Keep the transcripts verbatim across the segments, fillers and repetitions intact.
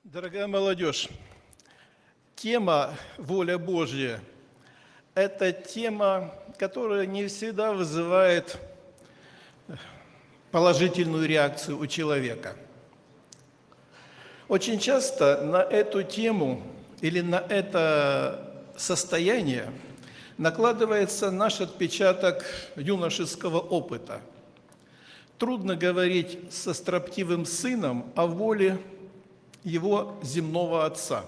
Дорогая молодежь, тема «Воля Божья» – это тема, которая не всегда вызывает положительную реакцию у человека. Очень часто на эту тему или на это состояние накладывается наш отпечаток юношеского опыта. Трудно говорить со строптивым сыном о воле его земного отца.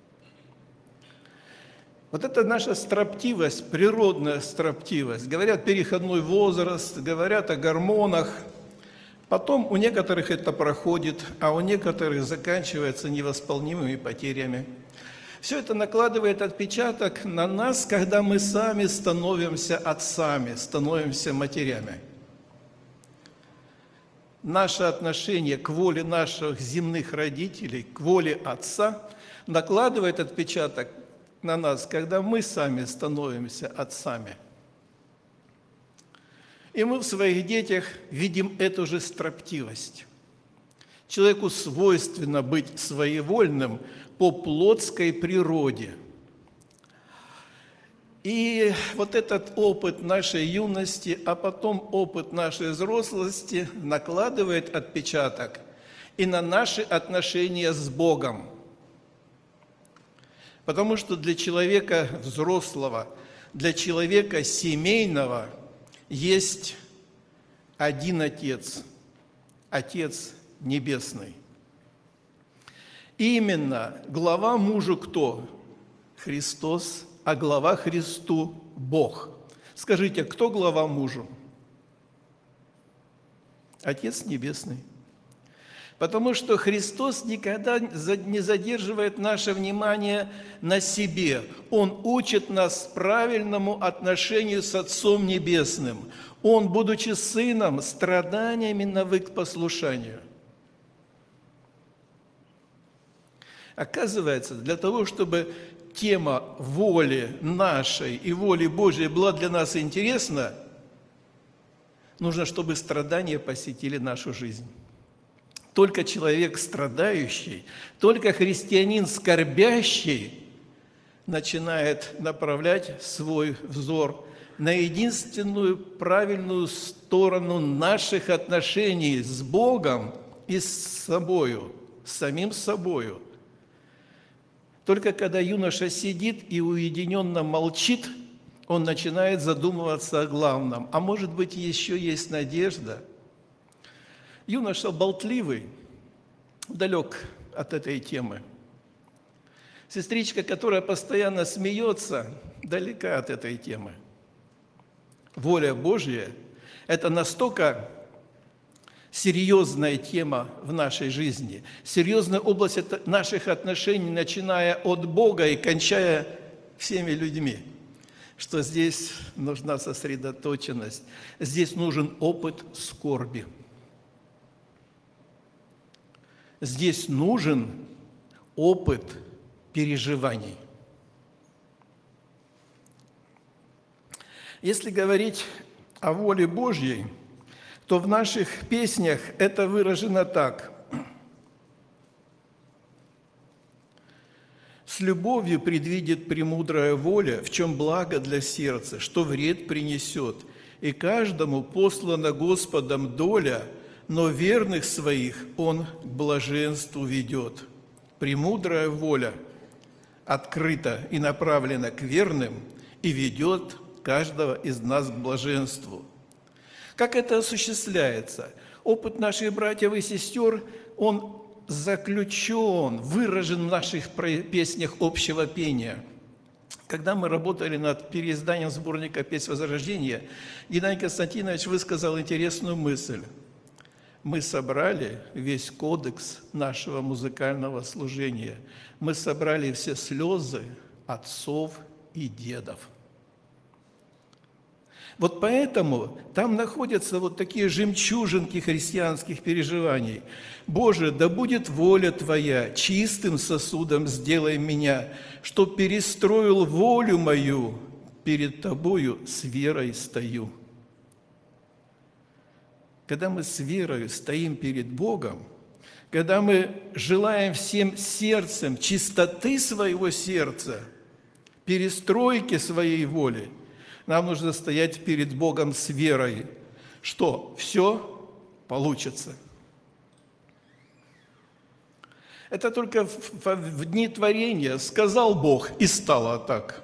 Вот это наша строптивость, природная строптивость. Говорят, переходной возраст, говорят о гормонах. Потом у некоторых это проходит, а у некоторых заканчивается невосполнимыми потерями. Все это накладывает отпечаток на нас, когда мы сами становимся отцами, становимся матерями. Наше отношение к воле наших земных родителей, к воле Отца, накладывает отпечаток на нас, когда мы сами становимся отцами. И мы в своих детях видим эту же строптивость. Человеку свойственно быть своевольным по плотской природе. И вот этот опыт нашей юности, а потом опыт нашей взрослости накладывает отпечаток и на наши отношения с Богом. Потому что для человека взрослого, для человека семейного есть один Отец, Отец Небесный. И именно глава мужу кто? Христос. А глава Христу – Бог. Скажите, кто глава мужу? Отец Небесный. Потому что Христос никогда не задерживает наше внимание на себе. Он учит нас правильному отношению с Отцом Небесным. Он, будучи Сыном, страданиями навык к послушанию. Оказывается, для того, чтобы тема воли нашей и воли Божьей была для нас интересна, нужно, чтобы страдания посетили нашу жизнь. Только человек страдающий, только христианин скорбящий начинает направлять свой взор на единственную правильную сторону наших отношений с Богом и с собою, с самим собою. Только когда юноша сидит и уединенно молчит, он начинает задумываться о главном. А может быть, еще есть надежда? Юноша болтливый, далек от этой темы. Сестричка, которая постоянно смеется, далека от этой темы. Воля Божья – это настолько серьезная тема в нашей жизни, серьезная область наших отношений, начиная от Бога и кончая всеми людьми, что здесь нужна сосредоточенность, здесь нужен опыт скорби. Здесь нужен опыт переживаний. Если говорить о воле Божьей, то в наших песнях это выражено так. «С любовью предвидит премудрая воля, в чем благо для сердца, что вред принесет, и каждому послана Господом доля, но верных своих Он к блаженству ведет. Премудрая воля открыта и направлена к верным и ведет каждого из нас к блаженству». Как это осуществляется? Опыт наших братьев и сестер, он заключен, выражен в наших песнях общего пения. Когда мы работали над переизданием сборника «Песнь Возрождения», Геннадий Константинович высказал интересную мысль. Мы собрали весь кодекс нашего музыкального служения. Мы собрали все слезы отцов и дедов. Вот поэтому там находятся вот такие жемчужинки христианских переживаний. «Боже, да будет воля Твоя, чистым сосудом сделай меня, чтоб перестроил волю мою, перед Тобою с верой стою». Когда мы с верой стоим перед Богом, когда мы желаем всем сердцем чистоты своего сердца, перестройки своей воли, нам нужно стоять перед Богом с верой, что все получится. Это только в, в, в дни творения сказал Бог, и стало так.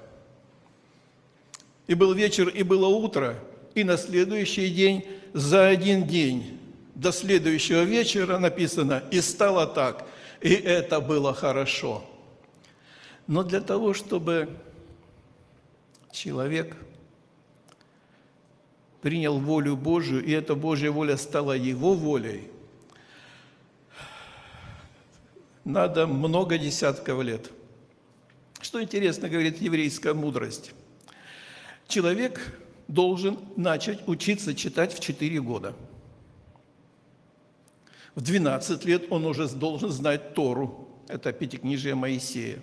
И был вечер, и было утро, и на следующий день, за один день до следующего вечера написано, и стало так, и это было хорошо. Но для того, чтобы человек принял волю Божию, и эта Божья воля стала его волей, надо много десятков лет. Что интересно говорит еврейская мудрость? Человек должен начать учиться читать в четыре года. В двенадцать лет он уже должен знать Тору. Это Пятикнижие Моисея.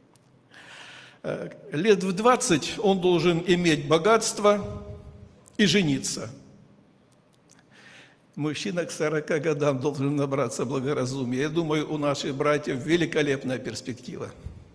Лет в двадцать он должен иметь богатство и жениться. Мужчина к сорока годам должен набраться благоразумия. Я думаю, у наших братьев великолепная перспектива.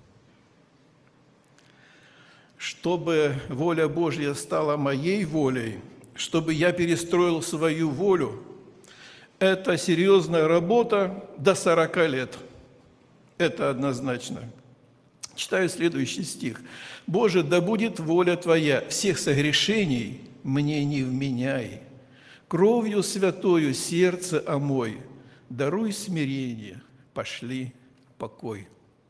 Чтобы воля Божья стала моей волей, чтобы я перестроил свою волю, это серьезная работа до сорока лет. Это однозначно. Читаю следующий стих. «Боже, да будет воля Твоя, всех согрешений мне не вменяй. Кровью святою сердце омой, даруй смирение, пошли покой».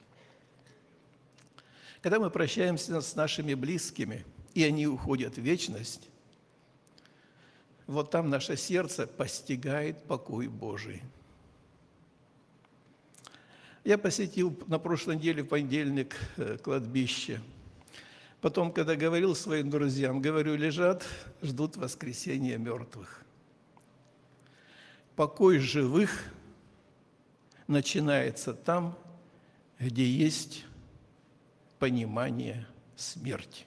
Когда мы прощаемся с нашими близкими, и они уходят в вечность, вот там наше сердце постигает покой Божий. Я посетил на прошлой неделе, в понедельник, кладбище. Потом, когда говорил своим друзьям, говорю, лежат, ждут воскресения мертвых. Покой живых начинается там, где есть понимание смерти.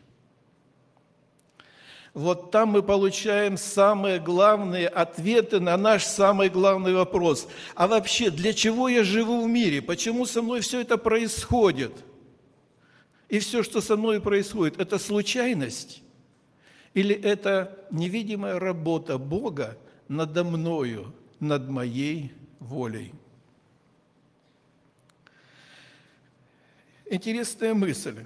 Вот там мы получаем самые главные ответы на наш самый главный вопрос. А вообще, для чего я живу в мире? Почему со мной все это происходит? И все, что со мной происходит, это случайность? Или это невидимая работа Бога надо мною, над моей волей? Интересная мысль,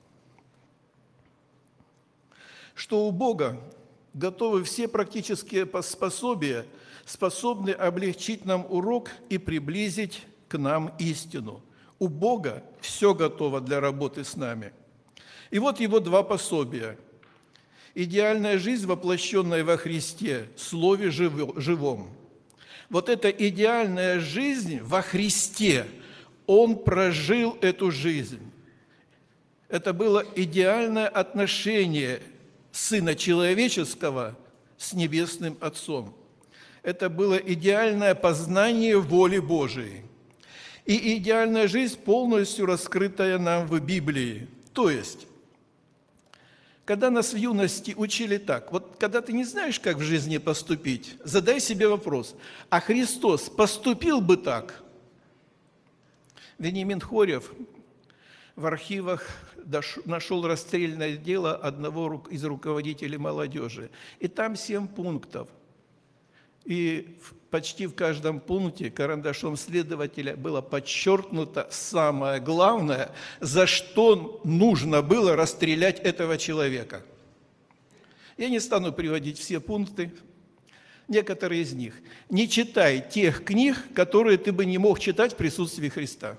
что у Бога готовы все практические пособия, способны облегчить нам урок и приблизить к нам истину. У Бога все готово для работы с нами. И вот его два пособия. Идеальная жизнь, воплощенная во Христе, Слове живом. Вот эта идеальная жизнь во Христе, Он прожил эту жизнь. Это было идеальное отношение Сына Человеческого с Небесным Отцом. Это было идеальное познание воли Божией. И идеальная жизнь, полностью раскрытая нам в Библии. То есть, когда нас в юности учили так, вот когда ты не знаешь, как в жизни поступить, задай себе вопрос, а Христос поступил бы так? Вениамин Хорев в архивах нашел расстрельное дело одного из руководителей молодежи. И там семь пунктов. И почти в каждом пункте карандашом следователя было подчеркнуто самое главное, за что нужно было расстрелять этого человека. Я не стану приводить все пункты, некоторые из них. Не читай тех книг, которые ты бы не мог читать в присутствии Христа.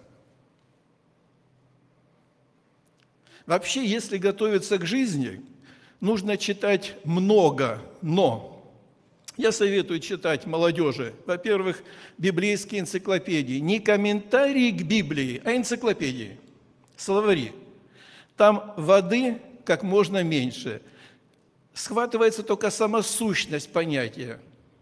Вообще, если готовиться к жизни, нужно читать много, но я советую читать молодежи, во-первых, библейские энциклопедии, не комментарии к Библии, а энциклопедии, словари. Там воды как можно меньше. Схватывается только сама сущность понятия.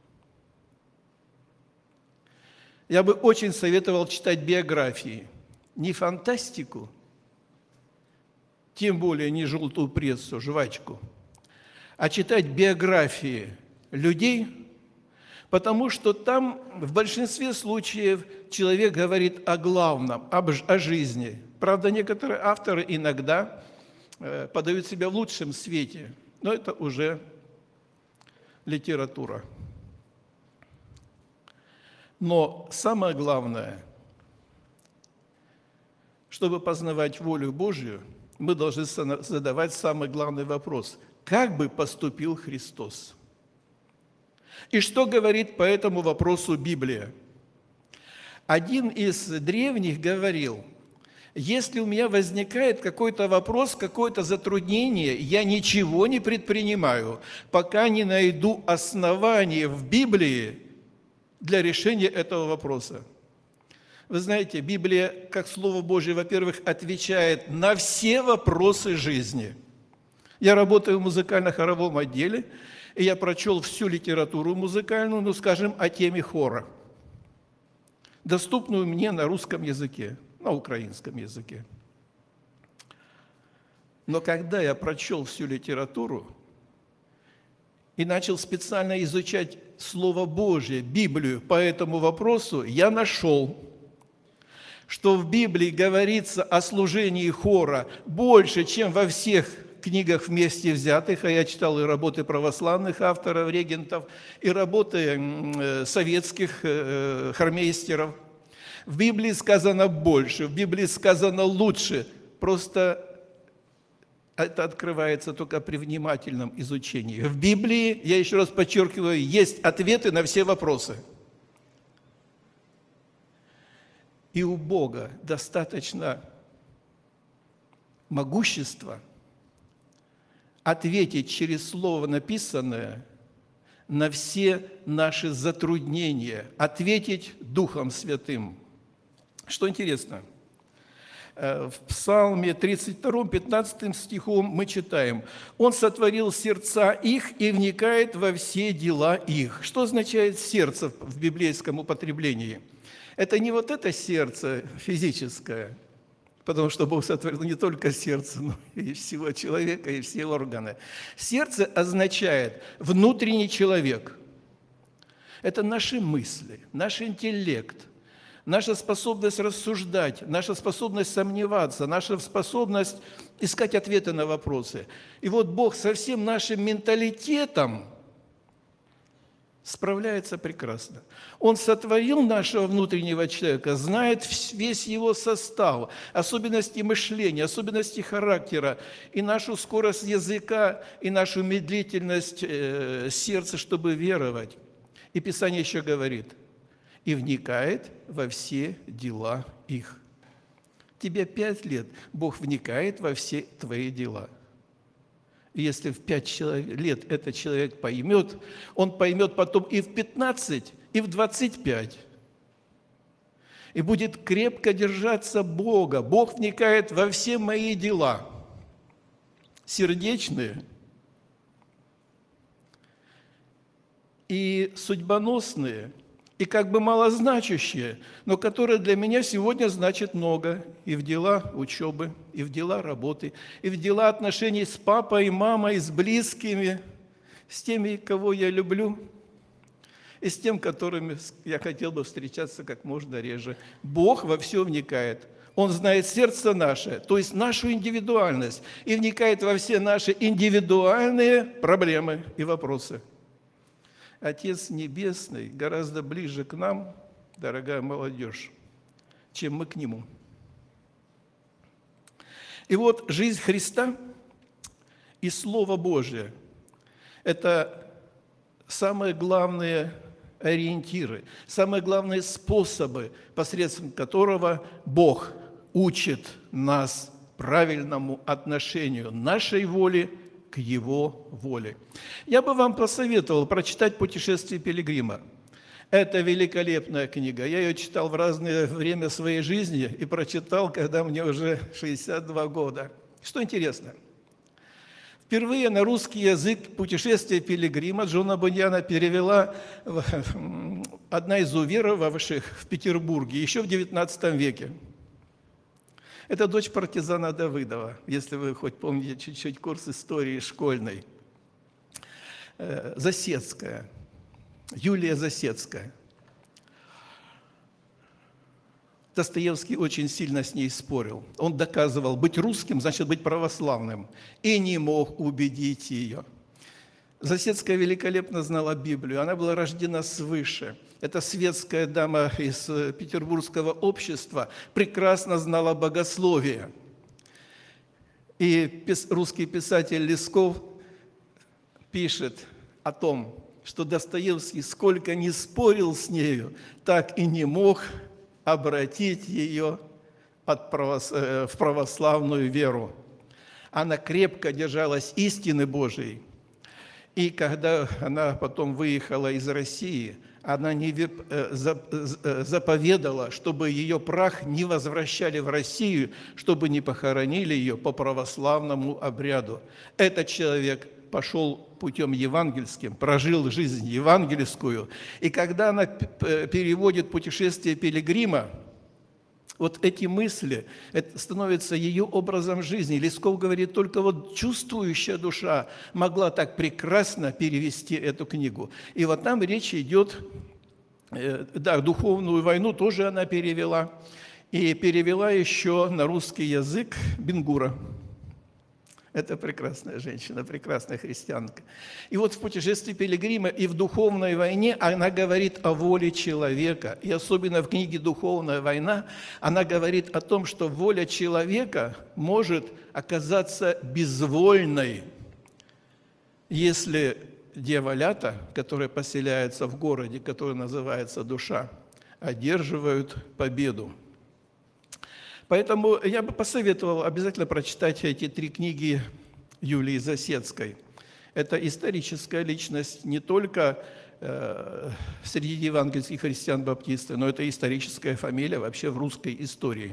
Я бы очень советовал читать биографии, не фантастику, тем более не желтую прессу, жвачку, а читать биографии людей, Потому что там в большинстве случаев человек говорит о главном, об, о жизни. Правда, некоторые авторы иногда э, подают себя в лучшем свете, но это уже литература. Но самое главное, чтобы познавать волю Божью, мы должны задавать самый главный вопрос: как бы поступил Христос? И что говорит по этому вопросу Библия? Один из древних говорил: если у меня возникает какой-то вопрос, какое-то затруднение, я ничего не предпринимаю, пока не найду основания в Библии для решения этого вопроса. Вы знаете, Библия, как Слово Божье, во-первых, отвечает на все вопросы жизни. Я работаю в музыкально-хоровом отделе, и я прочел всю литературу музыкальную, ну, скажем, о теме хора, доступную мне на русском языке, на украинском языке. Но когда я прочел всю литературу и начал специально изучать Слово Божье, Библию по этому вопросу, я нашел, что в Библии говорится о служении хора больше, чем во всех книгах вместе взятых, а я читал и работы православных авторов, регентов, и работы советских хормейстеров. В Библии сказано больше, в Библии сказано лучше, просто это открывается только при внимательном изучении. В Библии, я еще раз подчеркиваю, есть ответы на все вопросы. И у Бога достаточно могущества ответить через Слово написанное на все наши затруднения, ответить Духом Святым. Что интересно, в Псалме тридцать втором, пятнадцатом стихом мы читаем: «Он сотворил сердца их и вникает во все дела их». Что означает сердце в библейском употреблении? Это не вот это сердце физическое, потому что Бог сотворил не только сердце, но и всего человека, и все органы. Сердце означает внутренний человек. Это наши мысли, наш интеллект, наша способность рассуждать, наша способность сомневаться, наша способность искать ответы на вопросы. И вот Бог со всем нашим менталитетом справляется прекрасно. Он сотворил нашего внутреннего человека, знает весь его состав, особенности мышления, особенности характера, и нашу скорость языка, и нашу медлительность э, сердца, чтобы веровать. И Писание еще говорит: «И вникает во все дела их». Тебе пять лет, Бог вникает во все твои дела. И если в пять лет этот человек поймет, он поймет потом и в пятнадцать, и в двадцать пять. И будет крепко держаться Бога. Бог вникает во все мои дела, сердечные и судьбоносные, и как бы малозначащие, но которые для меня сегодня значат много. И в дела учебы, и в дела работы, и в дела отношений с папой и мамой, с близкими, с теми, кого я люблю, и с тем, которыми я хотел бы встречаться как можно реже. Бог во все вникает. Он знает сердце наше, то есть нашу индивидуальность, и вникает во все наши индивидуальные проблемы и вопросы. Отец Небесный гораздо ближе к нам, дорогая молодежь, чем мы к Нему. И вот жизнь Христа и Слово Божие – это самые главные ориентиры, самые главные способы, посредством которого Бог учит нас правильному отношению нашей воли к Его воле. Я бы вам посоветовал прочитать «Путешествие пилигрима». Это великолепная книга. Я ее читал в разное время своей жизни и прочитал, когда мне уже шестьдесят два года. Что интересно, впервые на русский язык «Путешествие пилигрима» Джона Буньяна перевела одна из уверовавших в Петербурге еще в девятнадцатом веке. Это дочь партизана Давыдова, если вы хоть помните чуть-чуть курс истории школьной. Засецкая. Юлия Засецкая. Достоевский очень сильно с ней спорил. Он доказывал, быть русским значит быть православным, и не мог убедить ее. Засецкая великолепно знала Библию, она была рождена свыше. Эта светская дама из петербургского общества прекрасно знала богословие. И русский писатель Лесков пишет о том, что Достоевский сколько ни спорил с нею, так и не мог обратить ее в православную веру. Она крепко держалась истины Божией. И когда она потом выехала из России, она не заповедала, чтобы ее прах не возвращали в Россию, чтобы не похоронили ее по православному обряду. Этот человек пошел путем евангельским, прожил жизнь евангельскую. И когда она переводит «Путешествие пилигрима», вот эти мысли, это становится ее образом жизни. Лесков говорит, только вот чувствующая душа могла так прекрасно перевести эту книгу. И вот там речь идет, да, «Духовную войну» тоже она перевела. И перевела еще на русский язык Бенгура. Это прекрасная женщина, прекрасная христианка. И вот в «Путешествии пилигрима» и в «Духовной войне» она говорит о воле человека. И особенно в книге «Духовная война» она говорит о том, что воля человека может оказаться безвольной, если дьяволята, которые поселяются в городе, который называется душа, одерживают победу. Поэтому я бы посоветовал обязательно прочитать эти три книги Юлии Засецкой. Это историческая личность не только э, среди евангельских христиан-баптистов, но это историческая фамилия вообще в русской истории.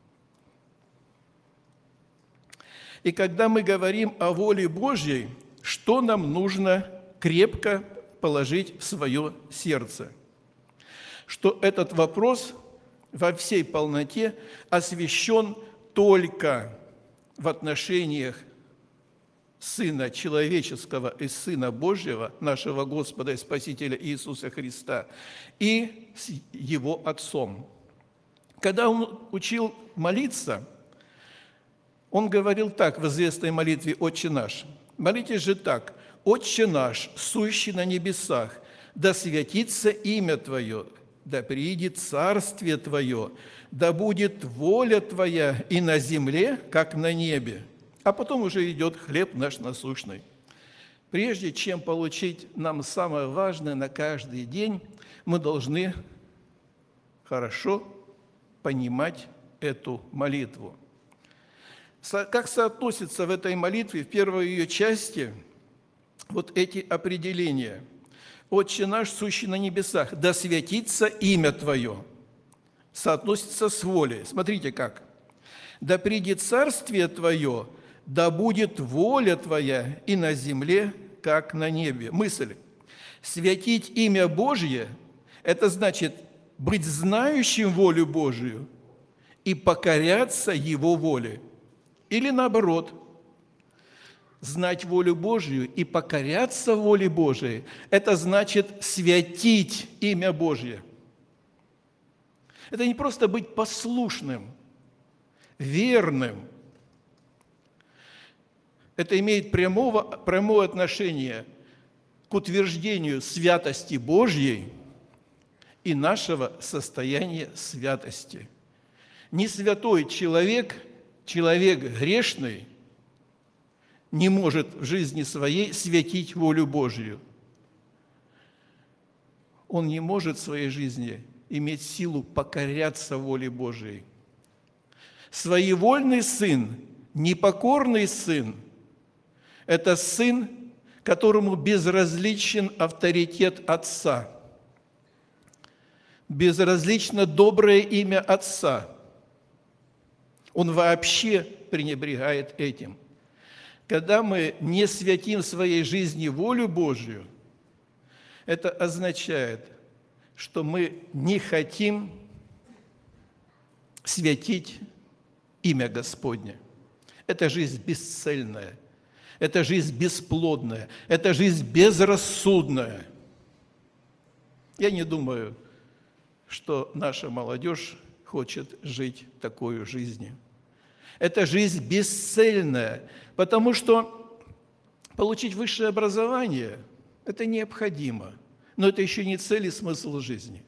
И когда мы говорим о воле Божьей, что нам нужно крепко положить в свое сердце? Что этот вопрос во всей полноте освящен только в отношениях Сына Человеческого и Сына Божьего, нашего Господа и Спасителя Иисуса Христа, и с Его Отцом. Когда Он учил молиться, Он говорил так в известной молитве «Отче наш». Молитесь же так: «Отче наш, сущий на небесах, да святится имя Твое, да приидет царствие Твое, да будет воля Твоя и на земле, как на небе». А потом уже идет «Хлеб наш насущный». Прежде чем получить нам самое важное на каждый день, мы должны хорошо понимать эту молитву. Как соотносятся в этой молитве, в первой ее части, вот эти определения – «Отче наш, сущий на небесах, да святится имя Твое», соотносится с волей. Смотрите как. «Да придет царствие Твое, да будет воля Твоя и на земле, как на небе». Мысль. Святить имя Божье – это значит быть знающим волю Божию и покоряться Его воле. Или наоборот – знать волю Божью и покоряться воле Божией – это значит святить имя Божье. Это не просто быть послушным, верным. Это имеет прямого, прямое отношение к утверждению святости Божьей и нашего состояния святости. Не святой человек, человек грешный, не может в жизни своей святить волю Божью. Он не может в своей жизни иметь силу покоряться воле Божией. Своевольный сын, непокорный сын – это сын, которому безразличен авторитет отца, безразлично доброе имя отца. Он вообще пренебрегает этим. Когда мы не святим в своей жизни волю Божью, это означает, что мы не хотим святить имя Господне. Это жизнь бесцельная, это жизнь бесплодная, это жизнь безрассудная. Я не думаю, что наша молодежь хочет жить такой жизнью. Это жизнь бесцельная, потому что получить высшее образование – это необходимо, но это еще не цель и смысл жизни.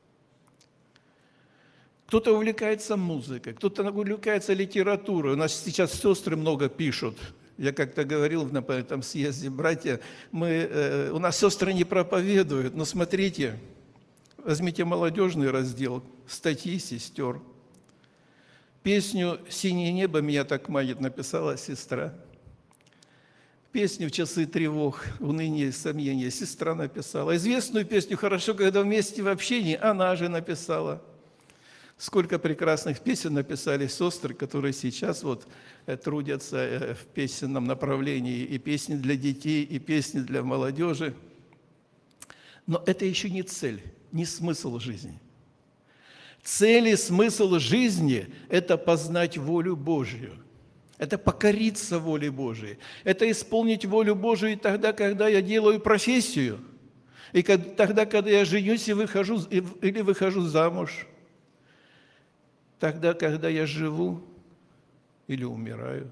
Кто-то увлекается музыкой, кто-то увлекается литературой. У нас сейчас сестры много пишут. Я как-то говорил на этом съезде, братья, мы, э, у нас сестры не проповедуют, но смотрите, возьмите молодежный раздел, статьи сестер. Песню «Синее небо меня так манит» написала сестра. Песню «В часы тревог, уныния и сомнения» сестра написала. Известную песню «Хорошо, когда вместе в общении» она же написала. Сколько прекрасных песен написали сестры, которые сейчас вот трудятся в песенном направлении, и песни для детей, и песни для молодежи. Но это еще не цель, не смысл жизни. Цель и смысл жизни – это познать волю Божью, это покориться воле Божией, это исполнить волю Божию и тогда, когда я делаю профессию, и тогда, когда я женюсь и выхожу, или выхожу замуж, тогда, когда я живу или умираю,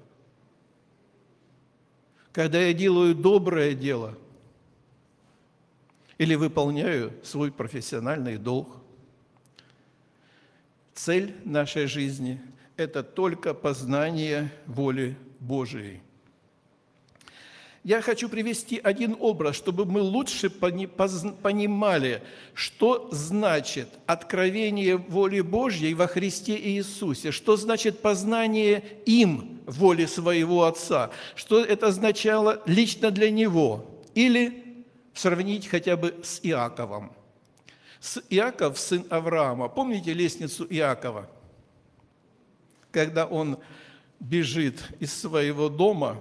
когда я делаю доброе дело или выполняю свой профессиональный долг. Цель нашей жизни – это только познание воли Божией. Я хочу привести один образ, чтобы мы лучше понимали, что значит откровение воли Божьей во Христе Иисусе, что значит познание им воли своего Отца, что это означало лично для Него, или сравнить хотя бы с Иаковом. С Иаков, сын Авраама. Помните лестницу Иакова? Когда он бежит из своего дома,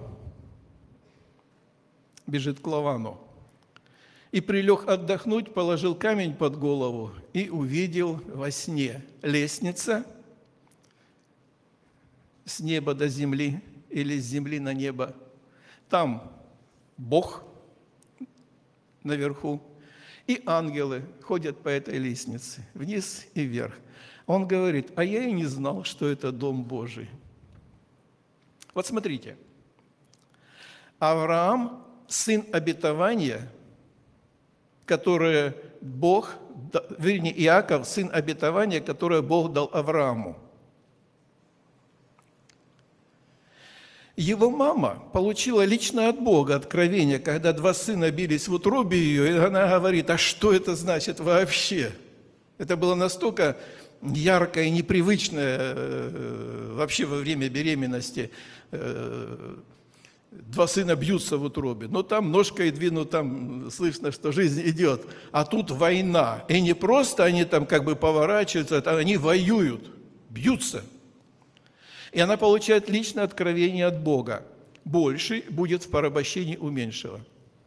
бежит к Лавану, и прилег отдохнуть, положил камень под голову и увидел во сне лестница с неба до земли или с земли на небо. Там Бог наверху, и ангелы ходят по этой лестнице, вниз и вверх. Он говорит: а я и не знал, что это Дом Божий. Вот смотрите, Авраам – сын обетования, которое Бог, вернее, Иаков – сын обетования, которое Бог дал Аврааму. Его мама получила лично от Бога откровение, когда два сына бились в утробе ее, и она говорит: а что это значит вообще? Это было настолько яркое и непривычное вообще во время беременности. Два сына бьются в утробе, но там ножкой двинут, там слышно, что жизнь идет. А тут война. И не просто они там как бы поворачиваются, а они воюют, бьются. И она получает личное откровение от Бога. Больший будет в порабощении у меньшего.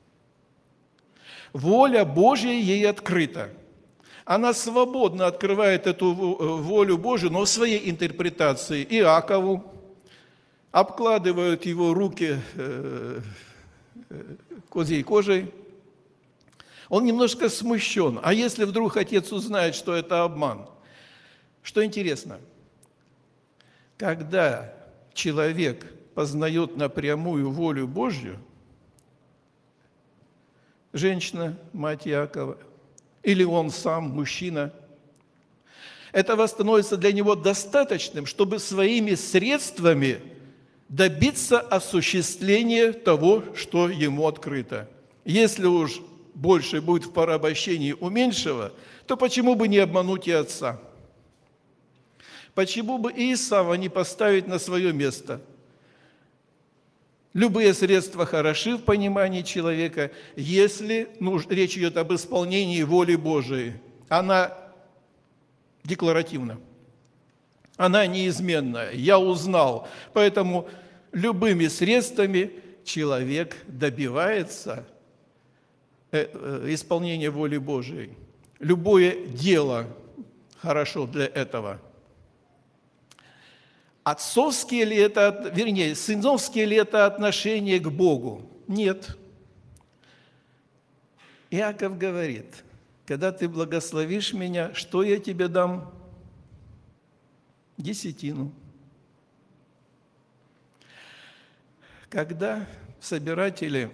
Воля Божья ей открыта. Она свободно открывает эту волю Божию, но в своей интерпретации. Иакову обкладывают его руки козьей кожей. Он немножко смущен. А если вдруг отец узнает, что это обман? Что интересно, когда человек познает напрямую волю Божью, женщина, мать Иакова, или он сам, мужчина, этого становится для него достаточным, чтобы своими средствами добиться осуществления того, что ему открыто. Если уж больше будет в порабощении у меньшего, то почему бы не обмануть и отца? Почему бы и Исава не поставить на свое место? Любые средства хороши в понимании человека, если ну, речь идет об исполнении воли Божией. Она декларативна, она неизменная. Я узнал. Поэтому любыми средствами человек добивается исполнения воли Божией. Любое дело хорошо для этого. Отцовские ли это, вернее, сыновские ли это отношение к Богу? Нет. Иаков говорит: когда ты благословишь меня, что я тебе дам? Десятину. Когда собиратели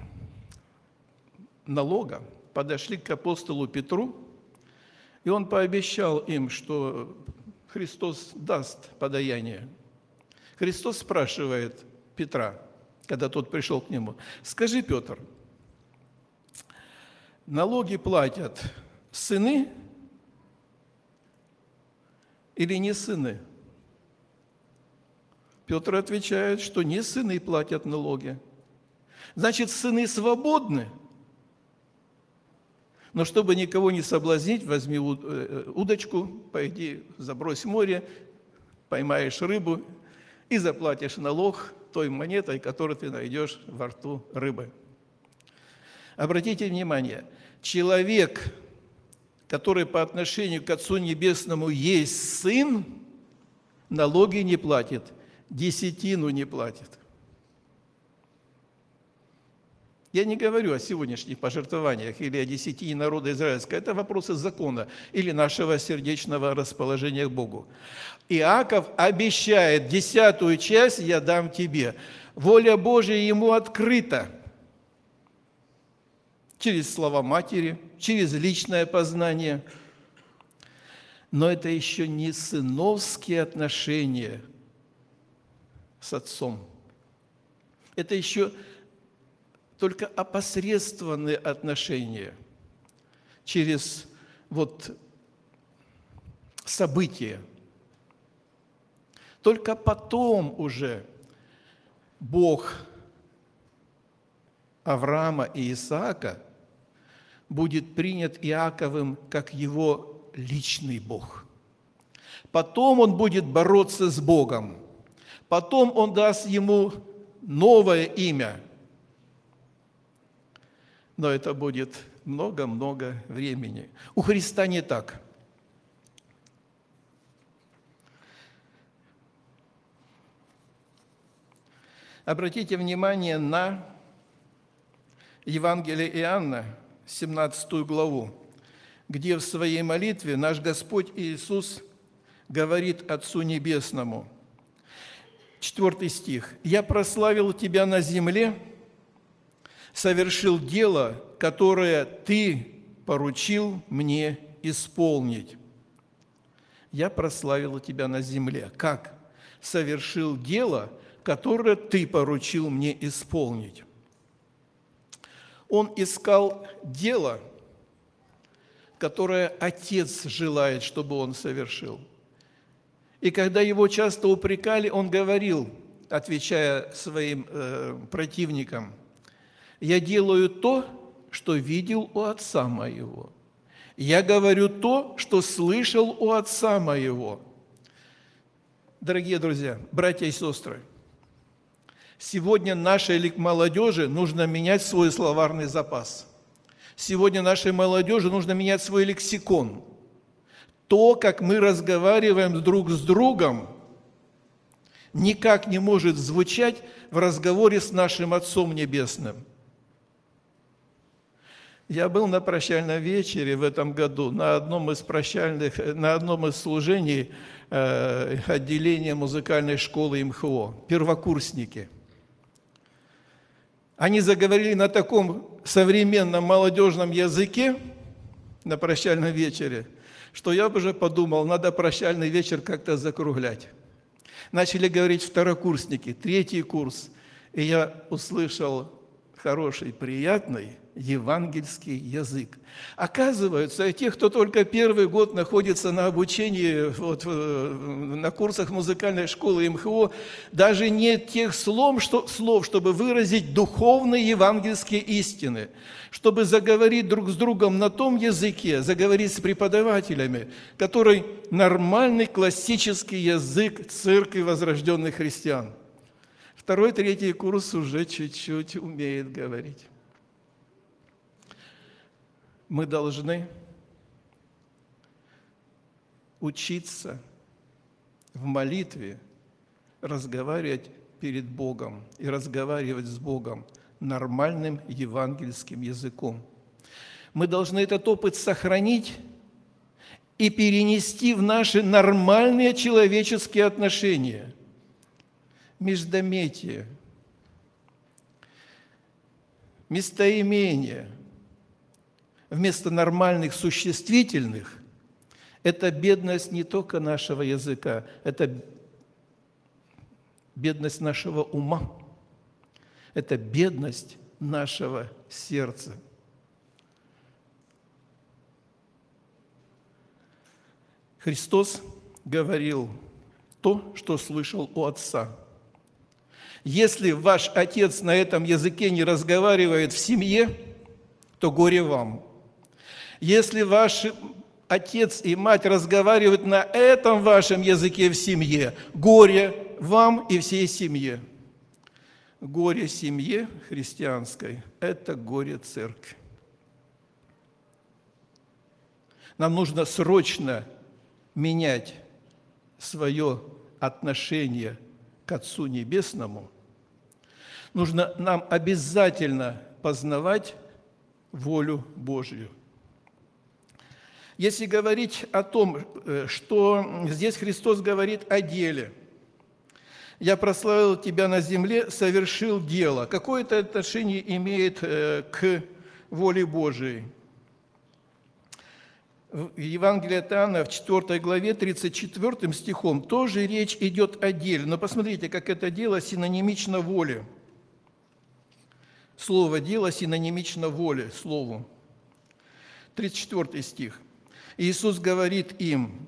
налога подошли к апостолу Петру, и он пообещал им, что Христос даст подаяние. Христос спрашивает Петра, когда тот пришел к нему: «Скажи, Петр, налоги платят сыны или не сыны?» Петр отвечает, что не сыны платят налоги. Значит, сыны свободны. Но чтобы никого не соблазнить, возьми удочку, пойди, забрось в море, поймаешь рыбу и заплатишь налог той монетой, которую ты найдешь во рту рыбы. Обратите внимание, человек, который по отношению к Отцу Небесному есть сын, налоги не платит, десятину не платит. Я не говорю о сегодняшних пожертвованиях или о десятине народа израильского. Это вопросы закона или нашего сердечного расположения к Богу. Иаков обещает: десятую часть я дам тебе. Воля Божья ему открыта через слова матери, через личное познание. Но это еще не сыновские отношения с отцом. Это еще только опосредствованные отношения через вот события. Только потом уже Бог Авраама и Исаака будет принят Иаковым как его личный Бог. Потом он будет бороться с Богом. Потом он даст ему новое имя. Но это будет много-много времени. У Христа не так. Обратите внимание на Евангелие Иоанна, семнадцатую главу, где в своей молитве наш Господь Иисус говорит Отцу Небесному. Четвертый стих. «Я прославил Тебя на земле, совершил дело, которое Ты поручил мне исполнить». Я прославил Тебя на земле. Как? Совершил дело, которое Ты поручил мне исполнить. Он искал дело, которое Отец желает, чтобы он совершил. И когда его часто упрекали, он говорил, отвечая своим э, противникам: «Я делаю то, что видел у Отца моего. Я говорю то, что слышал у Отца моего». Дорогие друзья, братья и сестры, сегодня нашей молодежи нужно менять свой словарный запас. Сегодня нашей молодежи нужно менять свой лексикон. То, как мы разговариваем друг с другом, никак не может звучать в разговоре с нашим Отцом Небесным. Я был на прощальном вечере в этом году на одном из прощальных, на одном из служений э, отделения музыкальной школы эм ха о. Первокурсники. Они заговорили на таком современном молодежном языке на прощальном вечере, что я уже подумал, надо прощальный вечер как-то закруглять. Начали говорить второкурсники, третий курс, и я услышал хороший, приятный евангельский язык. Оказывается, те, кто только первый год находится на обучении, вот, на курсах музыкальной школы эм ха о, даже нет тех слов, что, слов, чтобы выразить духовные евангельские истины, чтобы заговорить друг с другом на том языке, заговорить с преподавателями, который нормальный классический язык церкви возрожденных христиан. Второй, третий курс уже чуть-чуть умеет говорить. Мы должны учиться в молитве разговаривать перед Богом и разговаривать с Богом нормальным евангельским языком. Мы должны этот опыт сохранить и перенести в наши нормальные человеческие отношения, междометие, местоимение. Вместо нормальных существительных – это бедность не только нашего языка, это бедность нашего ума, это бедность нашего сердца. Христос говорил то, что слышал у Отца. Если ваш отец на этом языке не разговаривает в семье, то горе вам. Если ваш отец и мать разговаривают на этом вашем языке в семье, горе вам и всей семье. Горе семье христианской – это горе церкви. Нам нужно срочно менять свое отношение к Отцу Небесному. Нужно нам обязательно познавать волю Божью. Если говорить о том, что здесь Христос говорит о деле, «Я прославил Тебя на земле, совершил дело». Какое это отношение имеет к воле Божией? В Евангелии от Иоанна, в четвёртой главе, тридцать четвёртым стихом, тоже речь идет о деле. Но посмотрите, как это дело синонимично воле. Слово «дело» синонимично воле, слову. тридцать четвёртый стих. Иисус говорит им: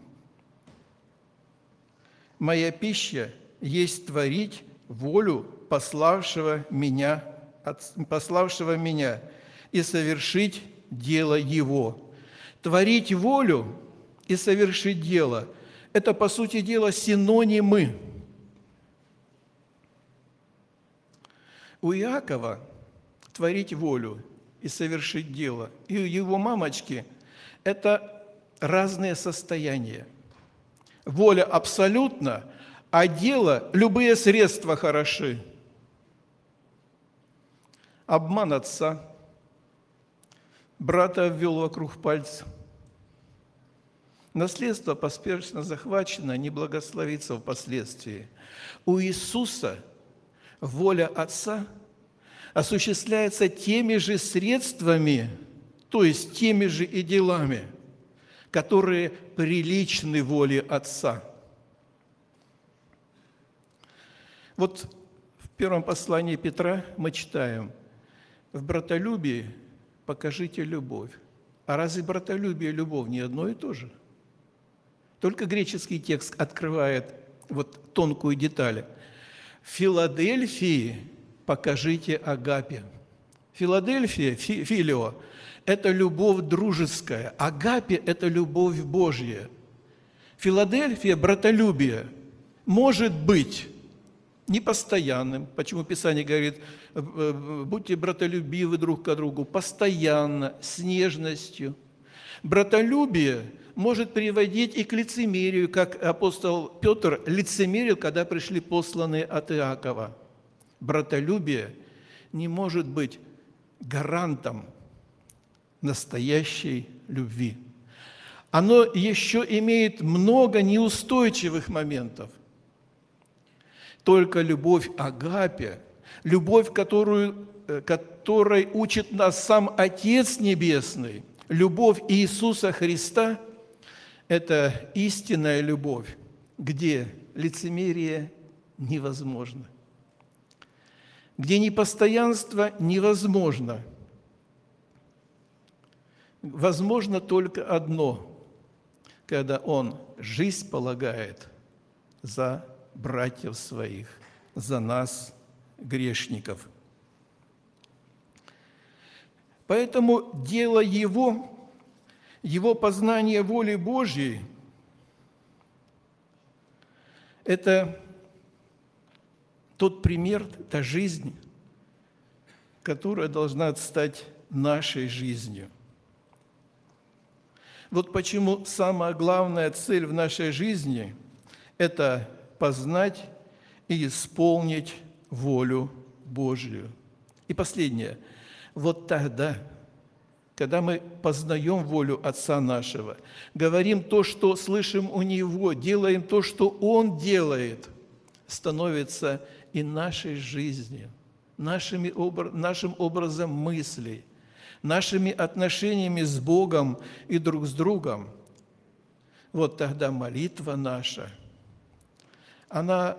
«Моя пища есть творить волю пославшего меня, пославшего меня и совершить дело Его». Творить волю и совершить дело – это, по сути дела, синонимы. У Иакова творить волю и совершить дело, и у его мамочки – это разные состояния. Воля абсолютно, а дело – любые средства хороши. Обман отца, брата обвел вокруг пальца. Наследство поспешно захвачено, не благословится впоследствии. У Иисуса воля Отца осуществляется теми же средствами, то есть теми же и делами, которые приличны воле Отца. Вот в первом послании Петра мы читаем: «В братолюбии покажите любовь». А разве братолюбие и любовь не одно и то же? Только греческий текст открывает вот тонкую деталь. В Филадельфии покажите агапе. Филадельфия, фи, филио, это любовь дружеская. Агапе – это любовь Божья. Филадельфия, братолюбие, может быть непостоянным. Почему Писание говорит: будьте братолюбивы друг к другу, постоянно, с нежностью. Братолюбие может приводить и к лицемерию, как апостол Петр лицемерил, когда пришли посланные от Иакова. Братолюбие не может быть гарантом настоящей любви. Оно еще имеет много неустойчивых моментов. Только любовь агапе, любовь, которую, которой учит нас сам Отец Небесный, любовь Иисуса Христа – это истинная любовь, где лицемерие невозможно, где непостоянство невозможно. Возможно только одно, когда он жизнь полагает за братьев своих, за нас, грешников. Поэтому дело его, его познание воли Божьей – это тот пример, та жизнь, которая должна стать нашей жизнью. Вот почему самая главная цель в нашей жизни – это познать и исполнить волю Божью. И последнее. Вот тогда, когда мы познаем волю Отца нашего, говорим то, что слышим у Него, делаем то, что Он делает, становится и нашей жизнью, нашими, нашим образом мыслей, нашими отношениями с Богом и друг с другом. Вот тогда молитва наша, она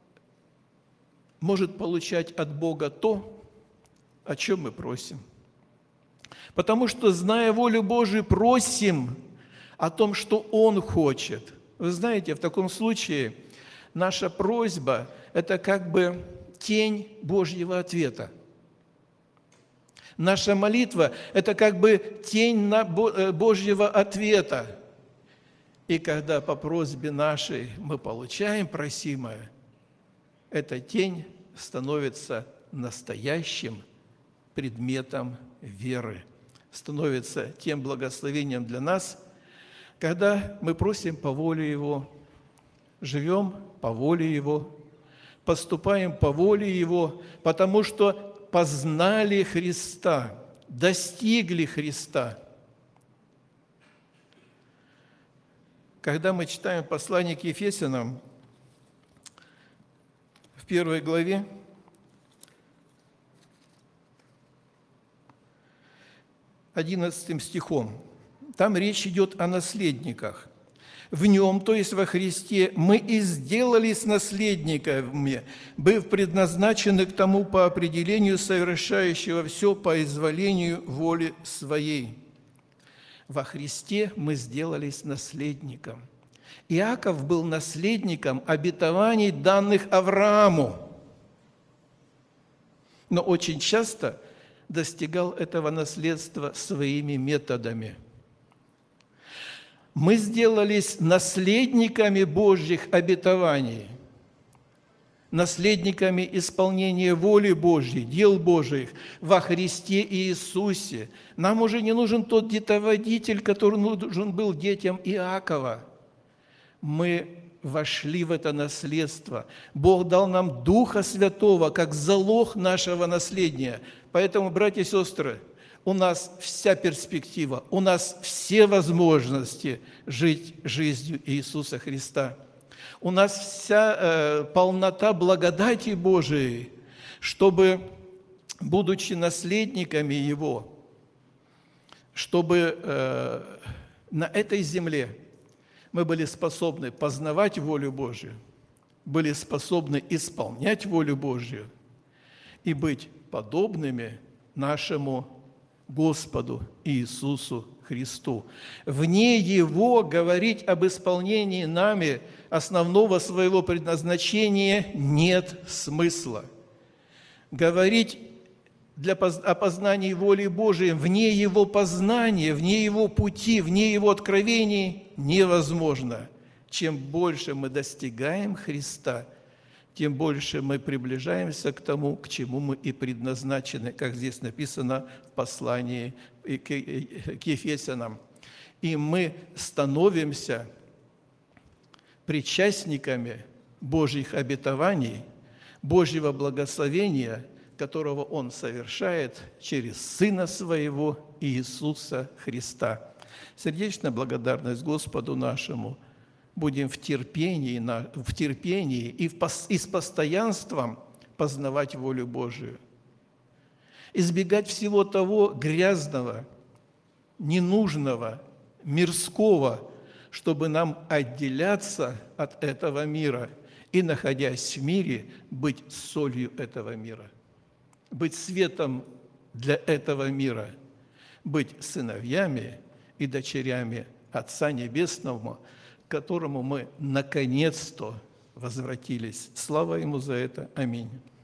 может получать от Бога то, о чем мы просим. Потому что, зная волю Божию, просим о том, что Он хочет. Вы знаете, в таком случае наша просьба – это как бы тень Божьего ответа. Наша молитва – это как бы тень Божьего ответа. И когда по просьбе нашей мы получаем просимое, эта тень становится настоящим предметом веры, становится тем благословением для нас, когда мы просим по воле Его, живем по воле Его, поступаем по воле Его, потому что познали Христа, достигли Христа. Когда мы читаем послание к Ефесянам, в первой главе, одиннадцатым стихом, там речь идет о наследниках. В Нем, то есть во Христе, мы и сделались наследниками, быв предназначены к тому по определению совершающего все по изволению воли Своей. Во Христе мы сделались наследником. Иаков был наследником обетований, данных Аврааму, но очень часто достигал этого наследства своими методами. Мы сделались наследниками Божьих обетований, наследниками исполнения воли Божьей, дел Божьих во Христе Иисусе. Нам уже не нужен тот детоводитель, который нужен был детям Иакова. Мы вошли в это наследство. Бог дал нам Духа Святого как залог нашего наследия. Поэтому, братья и сестры, у нас вся перспектива, у нас все возможности жить жизнью Иисуса Христа. У нас вся э, полнота благодати Божией, чтобы, будучи наследниками Его, чтобы э, на этой земле мы были способны познавать волю Божию, были способны исполнять волю Божью и быть подобными нашему Господу Иисусу Христу. Вне Его говорить об исполнении нами основного своего предназначения нет смысла. Говорить для, о познании воли Божией вне Его познания, вне Его пути, вне Его откровений невозможно. Чем больше мы достигаем Христа, тем больше мы приближаемся к тому, к чему мы и предназначены, как здесь написано в послании к Ефесянам. И мы становимся причастниками Божьих обетований, Божьего благословения, которого Он совершает через Сына Своего Иисуса Христа. Сердечная благодарность Господу нашему. Будем в терпении, в терпении и, в, и с постоянством познавать волю Божию. Избегать всего того грязного, ненужного, мирского, чтобы нам отделяться от этого мира и, находясь в мире, быть солью этого мира, быть светом для этого мира, быть сыновьями и дочерями Отца Небесного, к которому мы наконец-то возвратились. Слава Ему за это. Аминь.